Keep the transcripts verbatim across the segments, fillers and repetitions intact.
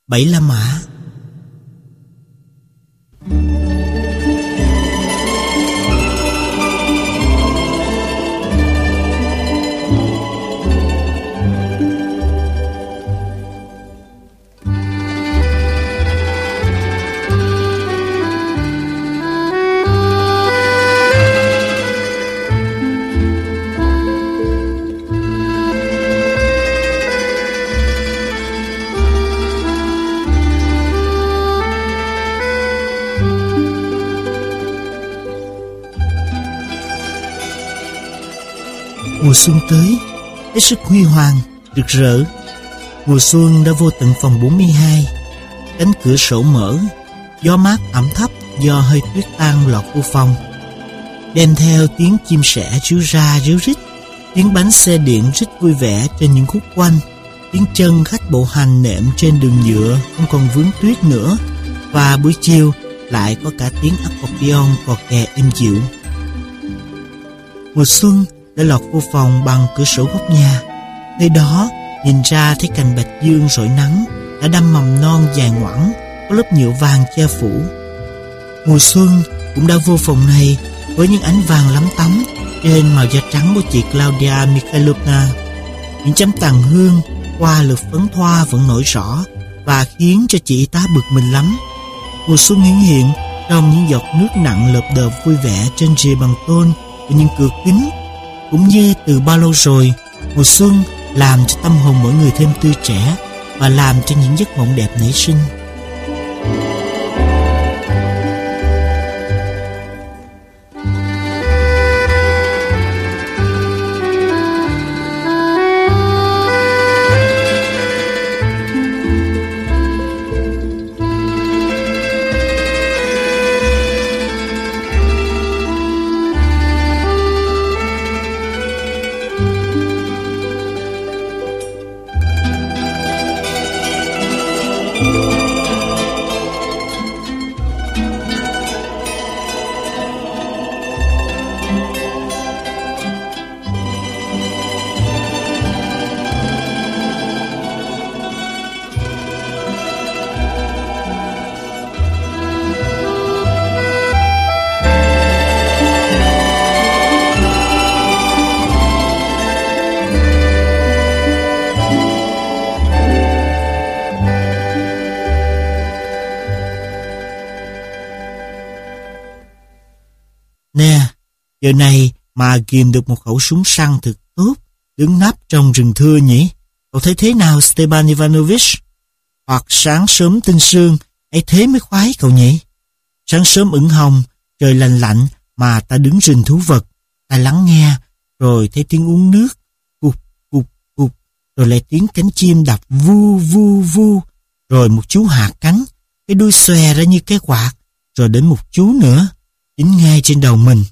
Bảy La Mã. Mùa xuân tới, hết sức huy hoàng, rực rỡ. Mùa xuân đã vô tận phòng bốn mươi hai. Cánh cửa sổ mở, gió mát ẩm thấp do hơi tuyết tan lọt vô phòng, đem theo tiếng chim sẻ ríu ra ríu rít, tiếng bánh xe điện rít vui vẻ trên những khúc quanh, tiếng chân khách bộ hành nệm trên đường nhựa không còn vướng tuyết nữa, và buổi chiều lại có cả tiếng accordion cò kè êm dịu. Mùa xuân đã lọt vô phòng bằng cửa sổ góc nhà. Nơi đó nhìn ra thấy cành bạch dương rọi nắng đã đâm mầm non dài ngoẵng, có lớp nhựa vàng che phủ. Mùa xuân cũng đã vô phòng này với những ánh vàng lắm tấm trên màu da trắng của chị Claudia Mikhailovna. Những chấm tàn hương qua lượt phấn thoa vẫn nổi rõ và khiến cho chị ta bực mình lắm. Mùa xuân hiển hiện trong những giọt nước nặng lợp đợp vui vẻ trên rìa bằng tôn của những cửa kính. Cũng như từ bao lâu rồi, mùa xuân làm cho tâm hồn mỗi người thêm tươi trẻ và làm cho những giấc mộng đẹp nảy sinh. Nè, giờ này mà ghim được một khẩu súng săn thực tốt, đứng nấp trong rừng thưa nhỉ? Cậu thấy thế nào, Stepan Ivanovich? Hoặc sáng sớm tinh sương, ấy thế mới khoái cậu nhỉ? Sáng sớm ửng hồng, trời lạnh lạnh mà ta đứng rình thú vật, ta lắng nghe, rồi thấy tiếng uống nước, cục cục cục, rồi lại tiếng cánh chim đập vu vu vu, rồi một chú hạ cánh, cái đuôi xòe ra như cái quạt, rồi đến một chú nữa, chính ngay trên đầu mình.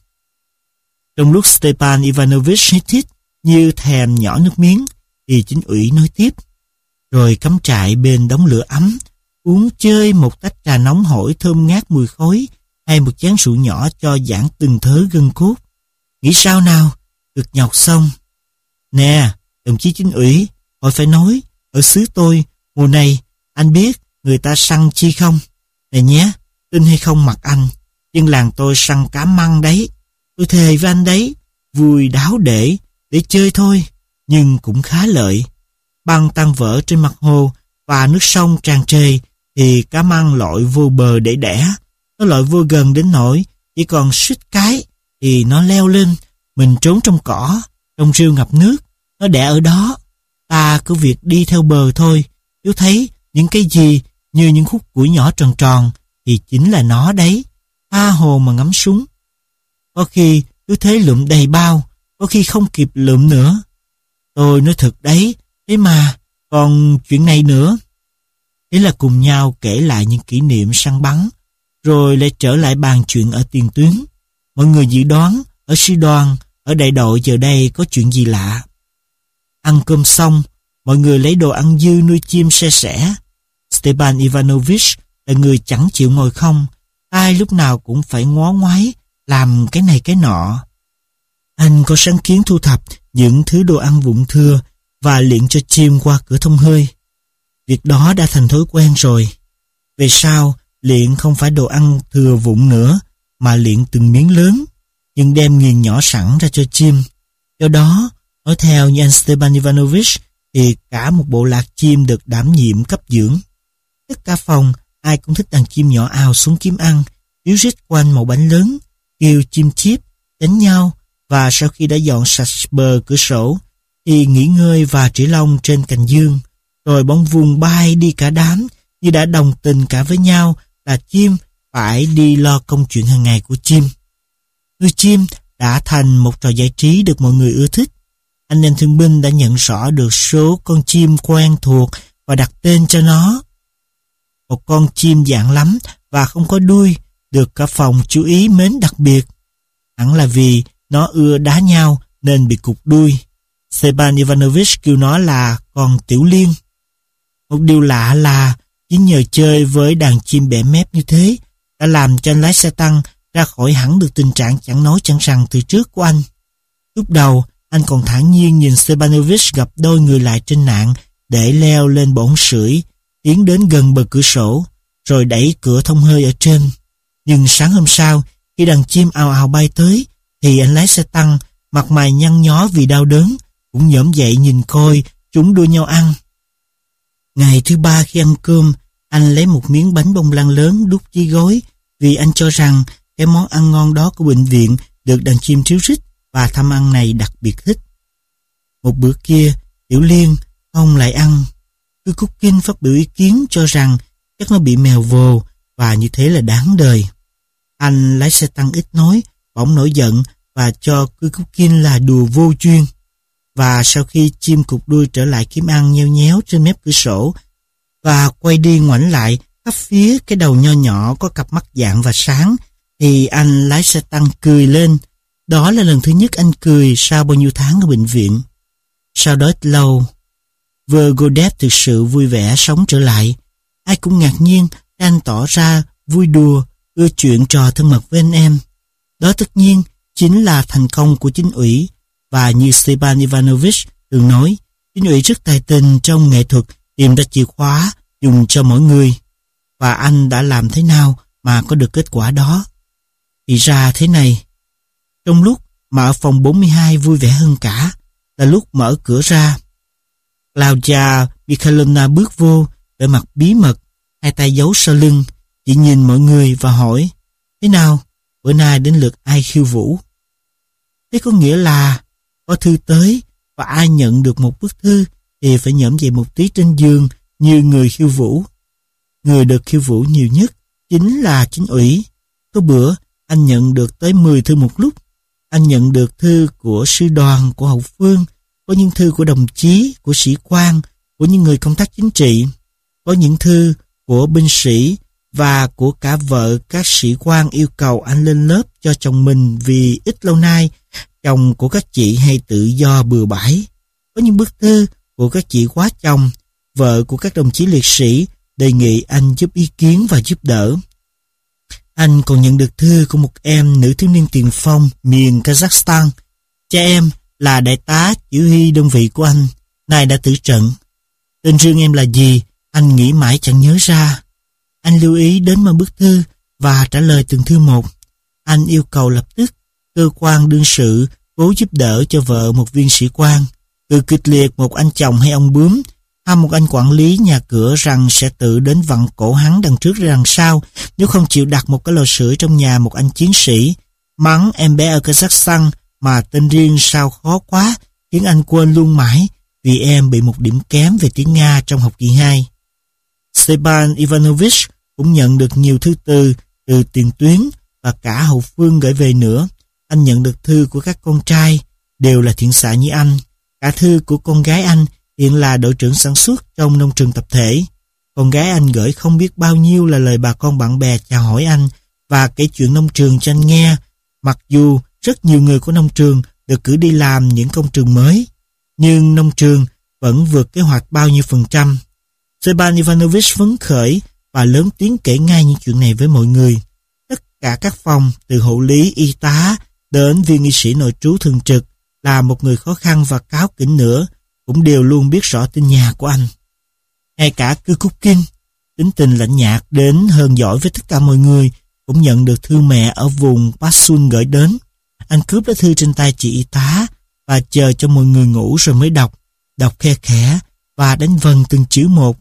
Trong lúc Stepan Ivanovich hít hít như thèm nhỏ nước miếng, thì chính ủy nói tiếp. Rồi cắm trại bên đống lửa ấm, uống chơi một tách trà nóng hổi thơm ngát mùi khói, hay một chén rượu nhỏ cho giãn từng thớ gân cốt. Nghĩ sao nào, cực nhọc xong. Nè, đồng chí chính ủy, hỏi phải nói, ở xứ tôi, mùa này, anh biết người ta săn chi không? Này nhé, tin hay không mặc anh, dân làng tôi săn cá măng đấy. Tôi thề với anh đấy, vui đáo để, để chơi thôi, nhưng cũng khá lợi. Băng tan vỡ trên mặt hồ và nước sông tràn trề, thì cá măng lội vô bờ để đẻ. Nó lội vô gần đến nỗi chỉ còn suýt cái thì nó leo lên. Mình trốn trong cỏ, trong rêu ngập nước, nó đẻ ở đó. Ta cứ việc đi theo bờ thôi. Nếu thấy những cái gì như những khúc củi nhỏ tròn tròn thì chính là nó đấy. Tha hồ mà ngắm súng. Có khi cứ thế lượm đầy bao, có khi không kịp lượm nữa. Tôi nói thật đấy, thế mà còn chuyện này nữa. Thế là cùng nhau kể lại những kỷ niệm săn bắn, rồi lại trở lại bàn chuyện ở tiền tuyến. Mọi người dự đoán ở sư đoàn, ở đại đội giờ đây có chuyện gì lạ. Ăn cơm xong, mọi người lấy đồ ăn dư nuôi chim se sẻ. Stepan Ivanovich là người chẳng chịu ngồi không, ai lúc nào cũng phải ngó ngoái làm cái này cái nọ. Anh có sáng kiến thu thập những thứ đồ ăn vụn thưa và liệng cho chim qua cửa thông hơi. việc đó đã thành thói quen rồi. Về sau, Liện không phải đồ ăn thừa vụn nữa, mà Liện từng miếng lớn, nhưng đem nghiền nhỏ sẵn ra cho chim. Do đó, nói theo như anh Stepan Ivanovich, thì cả một bộ lạc chim được đảm nhiệm cấp dưỡng. Tất cả phòng, ai cũng thích đàn chim nhỏ ào xuống kiếm ăn, ríu rít quanh một bánh lớn, kêu chim chíp, đánh nhau, và sau khi đã dọn sạch bờ cửa sổ, thì nghỉ ngơi và trĩ lông trên cành dương, rồi bỗng vùng bay đi cả đám, như đã đồng tình cả với nhau là chim phải đi lo công chuyện hàng ngày của chim. Nuôi chim đã thành một trò giải trí được mọi người ưa thích. Anh em thương binh đã nhận rõ được số con chim quen thuộc và đặt tên cho nó. Một con chim dạng lắm và không có đuôi, được cả phòng chú ý mến đặc biệt. Hẳn là vì nó ưa đá nhau nên bị cụt đuôi. Stepan Ivanovich kêu nó là con Tiểu Liên. Một điều lạ là chính nhờ chơi với đàn chim bẻ mép như thế đã làm cho anh lái xe tăng ra khỏi hẳn được tình trạng chẳng nói chẳng rằng từ trước của anh. Lúc đầu, anh còn thản nhiên nhìn Stepanovich gặp đôi người lại trên nạn để leo lên bồn sưởi, tiến đến gần bờ cửa sổ, rồi đẩy cửa thông hơi ở trên. Nhưng sáng hôm sau, khi đàn chim ào ào bay tới, thì anh lái xe tăng, mặt mày nhăn nhó vì đau đớn, cũng nhổm dậy nhìn coi chúng đua nhau ăn. Ngày thứ ba khi ăn cơm, anh lấy một miếng bánh bông lan lớn đút dưới gối, vì anh cho rằng cái món ăn ngon đó của bệnh viện được đàn chim ríu rít và tham ăn này đặc biệt thích. Một bữa kia, Tiểu Liên không lại ăn. Cứ Cúc Kinh phát biểu ý kiến cho rằng chắc nó bị mèo vồ và như thế là đáng đời. Anh lái xe tăng ít nói, bỗng nổi giận và cho Cứ Cúc Kinh là đùa vô duyên. Và sau khi chim cụt đuôi trở lại kiếm ăn nheo nhéo trên mép cửa sổ và quay đi ngoảnh lại khắp phía cái đầu nho nhỏ có cặp mắt dạng và sáng, thì anh lái xe tăng cười lên. Đó là lần thứ nhất anh cười sau bao nhiêu tháng ở bệnh viện. Sau đó ít lâu, Vergodev thực sự vui vẻ sống trở lại. Ai cũng ngạc nhiên anh tỏ ra vui đùa, ưa chuyện trò thân mật với anh em. Đó tất nhiên chính là thành công của chính ủy, và như Stepan Ivanovich thường nói, chính ủy rất tài tình trong nghệ thuật tìm ra chìa khóa dùng cho mỗi người. Và anh đã làm thế nào mà có được kết quả đó? Thì ra thế này. Trong lúc mà ở phòng bốn mươi hai vui vẻ hơn cả là lúc mở cửa ra. Claudia Mikhailovna bước vô, vẻ mặt bí mật, hai tay giấu sau lưng, chỉ nhìn mọi người và hỏi: thế nào, bữa nay đến lượt ai khiêu vũ? Thế có nghĩa là có thư tới và ai nhận được một bức thư thì phải nhổm dậy một tí trên giường như người khiêu vũ. Người được khiêu vũ nhiều nhất chính là chính ủy. Có bữa anh nhận được tới mười thư một lúc. Anh nhận được thư của sư đoàn, của hậu phương, có những thư của đồng chí, của sĩ quan, của những người công tác chính trị, có những thư của binh sĩ và của cả vợ các sĩ quan yêu cầu anh lên lớp cho chồng mình vì ít lâu nay chồng của các chị hay tự do bừa bãi. Có những bức thư của các chị quá chồng, vợ của các đồng chí liệt sĩ đề nghị anh giúp ý kiến và giúp đỡ. Anh còn nhận được thư của một em nữ thiếu niên tiền phong miền Kazakhstan. Cha em là đại tá chỉ huy đơn vị của anh, nay đã tử trận. Tên riêng em là gì, anh nghĩ mãi chẳng nhớ ra. Anh lưu ý đến mọi bức thư và trả lời từng thư một. Anh yêu cầu lập tức cơ quan đương sự cố giúp đỡ cho vợ một viên sĩ quan, cự kịch liệt một anh chồng hay ông bướm, hay một anh quản lý nhà cửa rằng sẽ tự đến vặn cổ hắn đằng trước ra đằng sau nếu không chịu đặt một cái lò sưởi trong nhà một anh chiến sĩ. Mắng em bé ở Kazakhstan mà tên riêng sao khó quá, khiến anh quên luôn mãi vì em bị một điểm kém về tiếng Nga trong học kỳ hai. Stepan Ivanovich cũng nhận được nhiều thư từ từ tiền tuyến và cả hậu phương gửi về nữa. Anh nhận được thư của các con trai, đều là thiện xạ như anh. Cả thư của con gái anh hiện là đội trưởng sản xuất trong nông trường tập thể. Con gái anh gửi không biết bao nhiêu là lời bà con bạn bè chào hỏi anh và kể chuyện nông trường cho anh nghe, mặc dù rất nhiều người của nông trường được cử đi làm những công trường mới, nhưng nông trường vẫn vượt kế hoạch bao nhiêu phần trăm. Stepan Ivanovich phấn khởi và lớn tiếng kể ngay những chuyện này với mọi người. Tất cả các phòng, từ hộ lý, y tá đến viên y sĩ nội trú thường trực, là một người khó khăn và cáu kỉnh nữa, cũng đều luôn biết rõ tin nhà của anh. Ngay cả cư cúc kinh, tính tình lạnh nhạt đến hơn giỏi với tất cả mọi người, cũng nhận được thư mẹ ở vùng Passun gửi đến. Anh cướp lá thư trên tay chị y tá và chờ cho mọi người ngủ rồi mới đọc, đọc khe khẽ và đánh vần từng chữ một.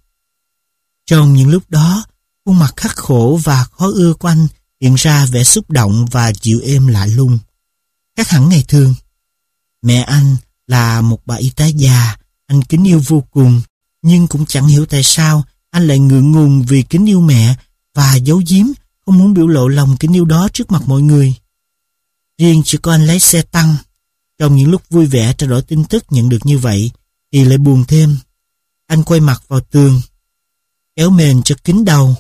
Trong những lúc đó, khuôn mặt khắc khổ và khó ưa của anh hiện ra vẻ xúc động và dịu êm lạ lùng, khác hẳn ngày thường. Mẹ anh là một bà y tá già, anh kính yêu vô cùng, nhưng cũng chẳng hiểu tại sao anh lại ngượng ngùng vì kính yêu mẹ và giấu giếm, không muốn biểu lộ lòng kính yêu đó trước mặt mọi người. Riêng chỉ có anh lái xe tăng, trong những lúc vui vẻ trao đổi tin tức nhận được như vậy, thì lại buồn thêm. Anh quay mặt vào tường, kéo mền cho kín đầu.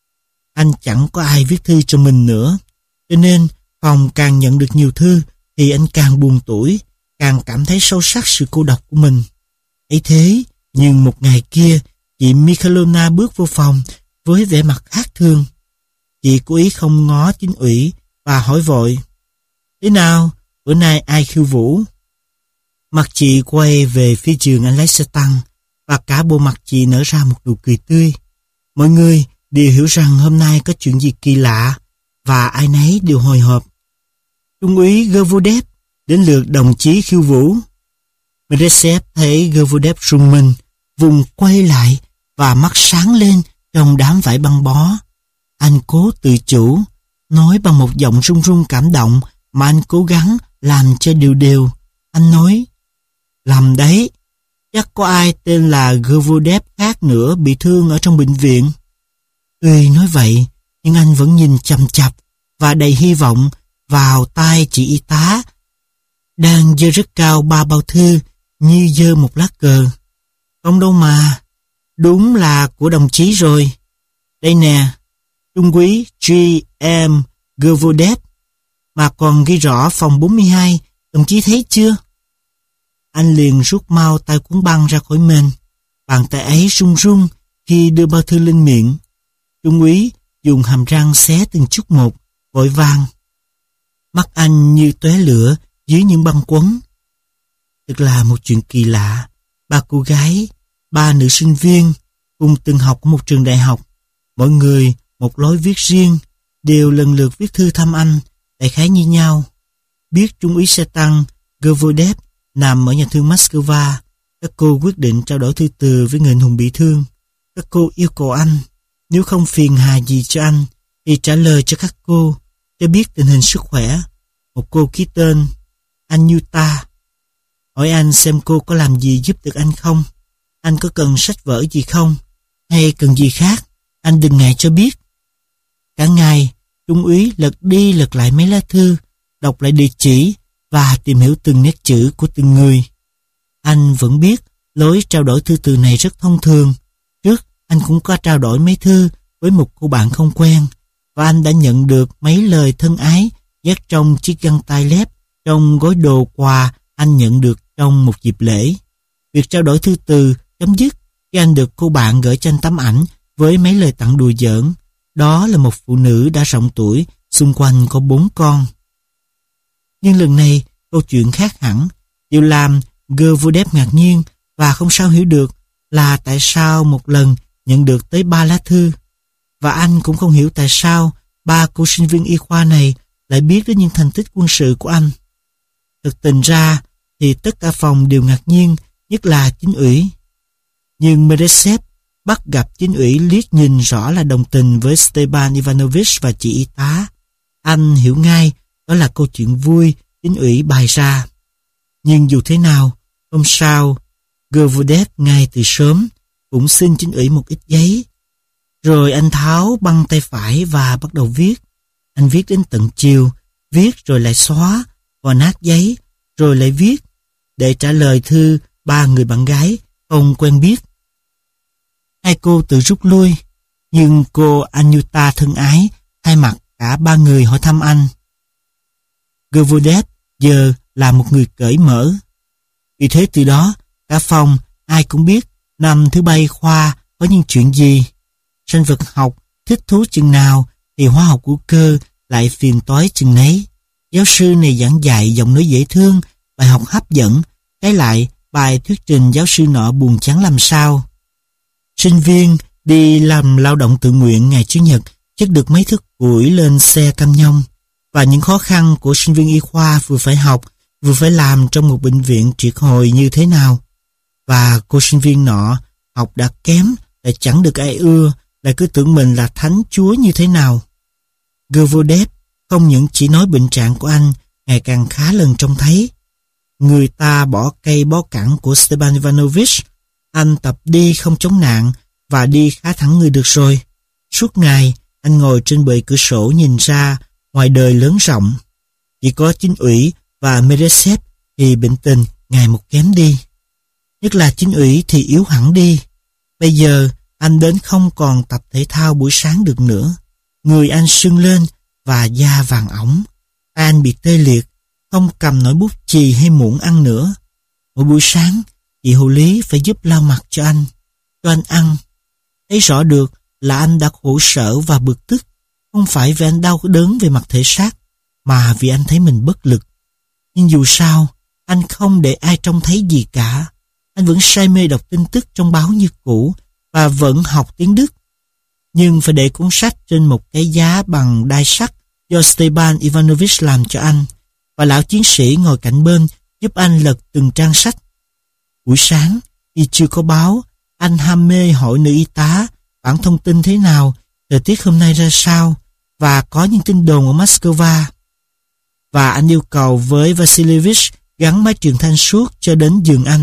Anh chẳng có ai viết thư cho mình nữa, cho nên phòng càng nhận được nhiều thư thì anh càng buồn tủi, càng cảm thấy sâu sắc sự cô độc của mình. Ấy thế, nhưng một ngày kia, chị Michalona bước vô phòng với vẻ mặt khác thường. Chị cố ý không ngó chính ủy và hỏi vội: "Thế nào, bữa nay ai khiêu vũ?" Mặt chị quay về phía giường anh lái xe tăng và cả bộ mặt chị nở ra một nụ cười tươi. Mọi người đều hiểu rằng hôm nay có chuyện gì kỳ lạ và ai nấy đều hồi hộp. Trung úy Gervodev đến lượt đồng chí khiêu vũ. Meresev thấy Gervodev rùng mình, vùng quay lại và mắt sáng lên trong đám vải băng bó. Anh cố tự chủ, nói bằng một giọng run run cảm động mà anh cố gắng làm cho đều đều. Anh nói: "Làm đấy, chắc có ai tên là Gervodev khác nữa bị thương ở trong bệnh viện." Tuy nói vậy, nhưng anh vẫn nhìn chằm chằm và đầy hy vọng vào tay chị y tá đang giơ rất cao ba bao thư như giơ một lá cờ. "Không đâu mà, đúng là của đồng chí rồi. Đây nè, Trung úy G M Gervodev, mà còn ghi rõ phòng bốn mươi hai, đồng chí thấy chưa?" Anh liền rút mau tay cuốn băng ra khỏi mền. Bàn tay ấy run run khi đưa bao thư lên miệng. Trung úy dùng hàm răng xé từng chút một, vội vàng. Mắt anh như tóe lửa dưới những băng quấn. Thật là một chuyện kỳ lạ. Ba cô gái, ba nữ sinh viên cùng từng học ở một trường đại học, mỗi người một lối viết riêng, đều lần lượt viết thư thăm anh, đại khái như nhau. Biết Trung úy xe tăng Gervodev nằm ở nhà thương Moscow, các cô quyết định trao đổi thư từ với người anh hùng bị thương. Các cô yêu cầu anh, nếu không phiền hà gì cho anh, thì trả lời cho các cô, cho biết tình hình sức khỏe. Một cô ký tên Anyuta, hỏi anh xem cô có làm gì giúp được anh không, anh có cần sách vở gì không, hay cần gì khác, anh đừng ngại cho biết. Cả ngày, Trung úy lật đi lật lại mấy lá thư, đọc lại địa chỉ và tìm hiểu từng nét chữ của từng người. Anh vẫn biết lối trao đổi thư từ này rất thông thường. Trước, anh cũng có trao đổi mấy thư với một cô bạn không quen, và anh đã nhận được mấy lời thân ái dắt trong chiếc găng tay lép trong gói đồ quà anh nhận được trong một dịp lễ. Việc trao đổi thư từ chấm dứt khi anh được cô bạn gửi cho anh tấm ảnh với mấy lời tặng đùa giỡn. Đó là một phụ nữ đã rộng tuổi, xung quanh có bốn con. Nhưng lần này, câu chuyện khác hẳn. Điều làm Gervodev ngạc nhiên và không sao hiểu được là tại sao một lần nhận được tới ba lá thư. Và anh cũng không hiểu tại sao ba cô sinh viên y khoa này lại biết đến những thành tích quân sự của anh. Thực tình ra thì tất cả phòng đều ngạc nhiên, nhất là chính ủy. Nhưng Meresev bắt gặp chính ủy liếc nhìn rõ là đồng tình với Stepan Ivanovich và chị y tá. Anh hiểu ngay đó là câu chuyện vui chính ủy bày ra. Nhưng dù thế nào, hôm sau, Gervodev ngay từ sớm cũng xin chính ủy một ít giấy. Rồi anh tháo băng tay phải và bắt đầu viết. Anh viết đến tận chiều, viết rồi lại xóa, và nát giấy, rồi lại viết, để trả lời thư ba người bạn gái không quen biết. Hai cô tự rút lui, nhưng cô Anyuta thân ái thay mặt cả ba người hỏi thăm anh. Gervodev giờ là một người cởi mở. Vì thế từ đó, cả phòng ai cũng biết năm thứ ba y khoa có những chuyện gì. Sinh vật học thích thú chừng nào thì hóa học hữu cơ lại phiền toái chừng nấy. Giáo sư này giảng dạy giọng nói dễ thương, bài học hấp dẫn, trái lại bài thuyết trình giáo sư nọ buồn chán làm sao. Sinh viên đi làm lao động tự nguyện ngày Chủ nhật chất được mấy thước củi lên xe cam nhông, và những khó khăn của sinh viên y khoa vừa phải học vừa phải làm trong một bệnh viện triệt hồi như thế nào. Và cô sinh viên nọ học đã kém, lại chẳng được ai ưa, lại cứ tưởng mình là thánh chúa như thế nào. Gervodev không những chỉ nói bệnh trạng của anh ngày càng khá lần trông thấy. Người ta bỏ cây bó cẳng của Stepan Ivanovich, anh tập đi không chống nạn và đi khá thẳng người được rồi. Suốt ngày, anh ngồi trên bệ cửa sổ nhìn ra ngoài đời lớn rộng. Chỉ có Chính ủy và Meresev thì bệnh tình ngày một kém đi. Nhất là Chính ủy thì yếu hẳn đi. Bây giờ, anh đến không còn tập thể thao buổi sáng được nữa. Người anh sưng lên và da vàng ỏng. Anh bị tê liệt, không cầm nổi bút chì hay muỗng ăn nữa. Mỗi buổi sáng, chị hộ lý phải giúp lau mặt cho anh, cho anh ăn. Thấy rõ được là anh đã khổ sở và bực tức, không phải vì anh đau đớn về mặt thể xác, mà vì anh thấy mình bất lực. Nhưng dù sao, anh không để ai trông thấy gì cả. Anh vẫn say mê đọc tin tức trong báo như cũ và vẫn học tiếng Đức. Nhưng phải để cuốn sách trên một cái giá bằng đai sắt do Stepan Ivanovich làm cho anh, và lão chiến sĩ ngồi cạnh bên giúp anh lật từng trang sách. Buổi sáng, khi chưa có báo, anh ham mê hỏi nữ y tá bản thông tin thế nào, thời tiết hôm nay ra sao, và có những tin đồn ở Moscow. Và anh yêu cầu với Vasilievich gắn máy truyền thanh suốt cho đến giường anh.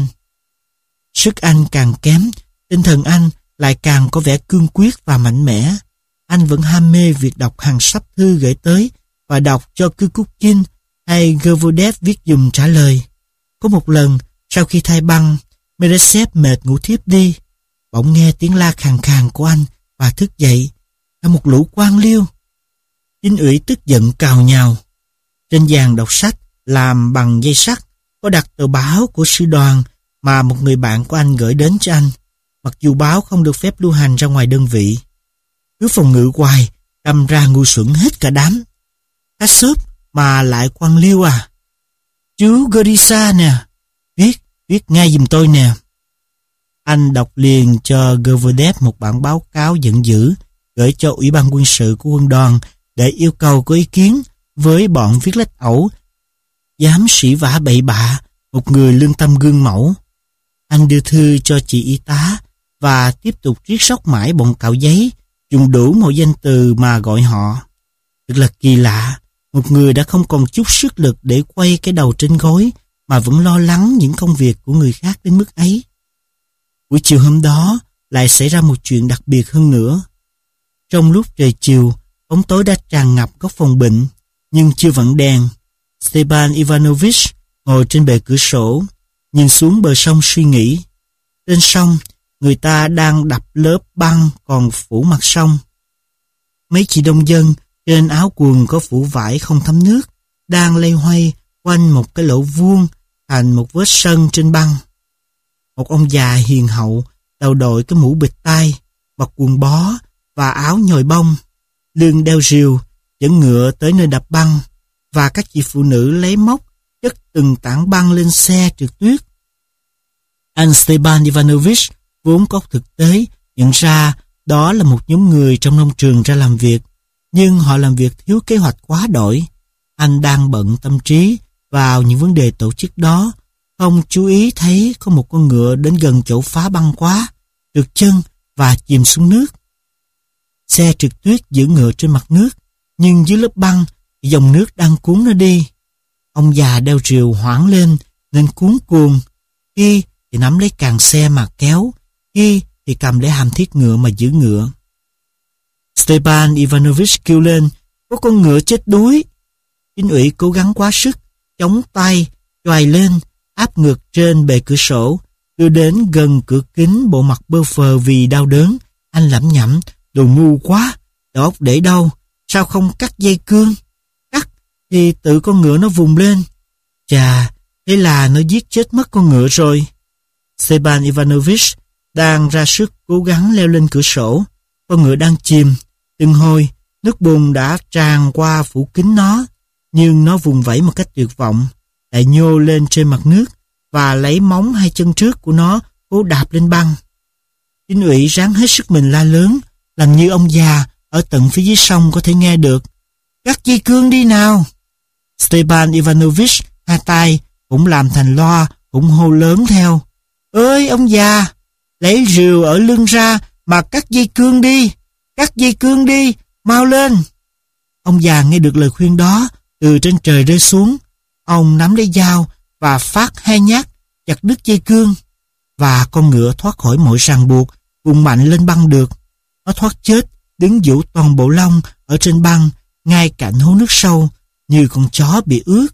Sức anh càng kém, tinh thần anh lại càng có vẻ cương quyết và mạnh mẽ. Anh vẫn ham mê việc đọc hàng sắp thư gửi tới và đọc cho Kukukin hay Gervodev viết dùm trả lời. Có một lần, sau khi thay băng, Meresev mệt ngủ thiếp đi. Bỗng nghe tiếng la khàn khàn của anh và thức dậy. Là một lũ quan liêu. Chính ủy tức giận cào nhào. Trên bàn đọc sách làm bằng dây sắt có đặt tờ báo của sư đoàn mà một người bạn của anh gửi đến cho anh, mặc dù báo không được phép lưu hành ra ngoài đơn vị. Cứ phòng ngự hoài, đâm ra ngu xuẩn hết cả đám. Cá xốp mà lại quan liêu à? Chú Gorisa nè, viết, viết ngay giùm tôi nè. Anh đọc liền cho Gervodev một bản báo cáo giận dữ gửi cho Ủy ban quân sự của quân đoàn để yêu cầu có ý kiến với bọn viết lách ẩu, dám sỉ vả bậy bạ một người lương tâm gương mẫu. Anh đưa thư cho chị y tá và tiếp tục riết sóc mãi bọn cạo giấy, dùng đủ mọi danh từ mà gọi họ. Thật là kỳ lạ, một người đã không còn chút sức lực để quay cái đầu trên gối mà vẫn lo lắng những công việc của người khác đến mức ấy. Buổi chiều hôm đó lại xảy ra một chuyện đặc biệt hơn nữa. Trong lúc trời chiều, bóng tối đã tràn ngập góc phòng bệnh, nhưng chưa vặn đèn. Stepan Ivanovich ngồi trên bệ cửa sổ, nhìn xuống bờ sông suy nghĩ. Trên sông, người ta đang đập lớp băng còn phủ mặt sông. Mấy chị nông dân trên áo quần có phủ vải không thấm nước đang loay hoay quanh một cái lỗ vuông thành một vết sân trên băng. Một ông già hiền hậu đầu đội cái mũ bịt tai, mặc quần bó và áo nhồi bông, lưng đeo rìu, dẫn ngựa tới nơi đập băng, và các chị phụ nữ lấy móc chất từng tảng băng lên xe trượt tuyết. Anh Stepan Ivanovich vốn có thực tế nhận ra đó là một nhóm người trong nông trường ra làm việc, nhưng họ làm việc thiếu kế hoạch quá đổi. Anh đang bận tâm trí vào những vấn đề tổ chức đó, không chú ý thấy có một con ngựa đến gần chỗ phá băng quá, trượt chân và chìm xuống nước. Xe trượt tuyết giữ ngựa trên mặt nước, nhưng dưới lớp băng thì dòng nước đang cuốn nó đi. Ông già đeo rìu hoảng lên nên cuống cuồng, khi thì nắm lấy càng xe mà kéo, khi thì cầm lấy hàm thiết ngựa mà giữ ngựa. Stepan Ivanovich kêu lên, có con ngựa chết đuối. Chính ủy cố gắng quá sức, chống tay, choài lên, áp ngược trên bệ cửa sổ, đưa đến gần cửa kính, bộ mặt bơ phờ vì đau đớn. Anh lẩm nhẩm, đồ ngu quá, đầu óc để đâu, sao không cắt dây cương? Cắt thì tự con ngựa nó vùng lên. Chà, thế là nó giết chết mất con ngựa rồi. Stepan Ivanovich đang ra sức cố gắng leo lên cửa sổ. Con ngựa đang chìm. Từng hồi, nước bùn đã tràn qua phủ kính nó, nhưng nó vùng vẫy một cách tuyệt vọng, lại nhô lên trên mặt nước và lấy móng hai chân trước của nó cố đạp lên băng. Chính ủy ráng hết sức mình la lớn, làm như ông già ở tận phía dưới sông có thể nghe được. Cắt dây cương đi nào! Stepan Ivanovich hai tay cũng làm thành loa, cũng hô lớn theo. Ơi ông già, lấy rìu ở lưng ra mà cắt dây cương đi, cắt dây cương đi, mau lên. Ông già nghe được lời khuyên đó, từ trên trời rơi xuống. Ông nắm lấy dao và phát hai nhát, chặt đứt dây cương. Và con ngựa thoát khỏi mọi ràng buộc, vùng mạnh lên băng được. Nó thoát chết, đứng vũ toàn bộ lông ở trên băng, ngay cạnh hố nước sâu, như con chó bị ướt.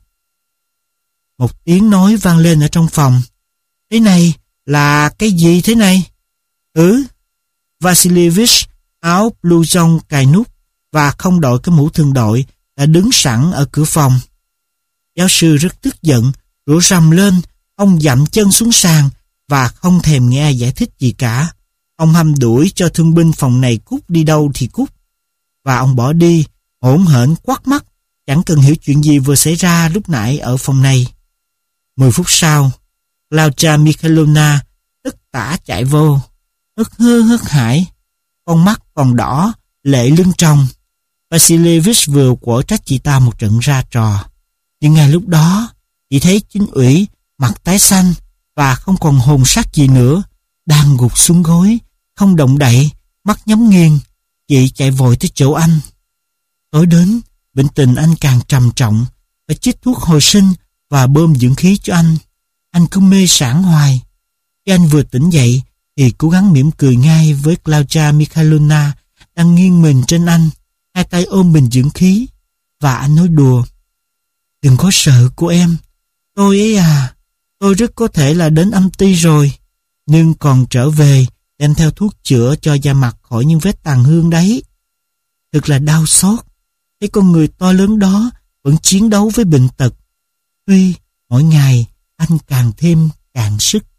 Một tiếng nói vang lên ở trong phòng. Thế này là cái gì thế này? Ừ, Vasilievich áo blouson cài nút và không đội cái mũ thường đội đã đứng sẵn ở cửa phòng. Giáo sư rất tức giận, rủa rầm lên. Ông dậm chân xuống sàn và không thèm nghe giải thích gì cả. Ông hăm đuổi cho thương binh phòng này cút đi đâu thì cút. Và ông bỏ đi, hỗn hển quắt mắt, chẳng cần hiểu chuyện gì vừa xảy ra lúc nãy ở phòng này. Mười phút sau, Claudia Mikhailovna tất tả chạy vô, hớt hơ hớt hải, con mắt còn đỏ, lệ lưng tròng. Vasilievich vừa quở trách chị ta một trận ra trò. Nhưng ngay lúc đó, chị thấy chính ủy mặt tái xanh và không còn hồn sắc gì nữa, đang gục xuống gối, không động đậy, mắt nhắm nghiền. Chị chạy vội tới chỗ anh. Tối đến, bệnh tình anh càng trầm trọng, phải chích thuốc hồi sinh và bơm dưỡng khí cho anh. Anh cứ mê sảng hoài. Khi anh vừa tỉnh dậy thì cố gắng mỉm cười ngay với Claudia Mikhailovna đang nghiêng mình trên anh, hai tay ôm bình dưỡng khí. Và anh nói đùa. Đừng có sợ cô em. Tôi ấy à, tôi rất có thể là đến âm ty rồi, nhưng còn trở về đem theo thuốc chữa cho da mặt khỏi những vết tàn hương đấy. Thật là đau xót thấy con người to lớn đó vẫn chiến đấu với bệnh tật. Tuy mỗi ngày anh càng thêm càng sức.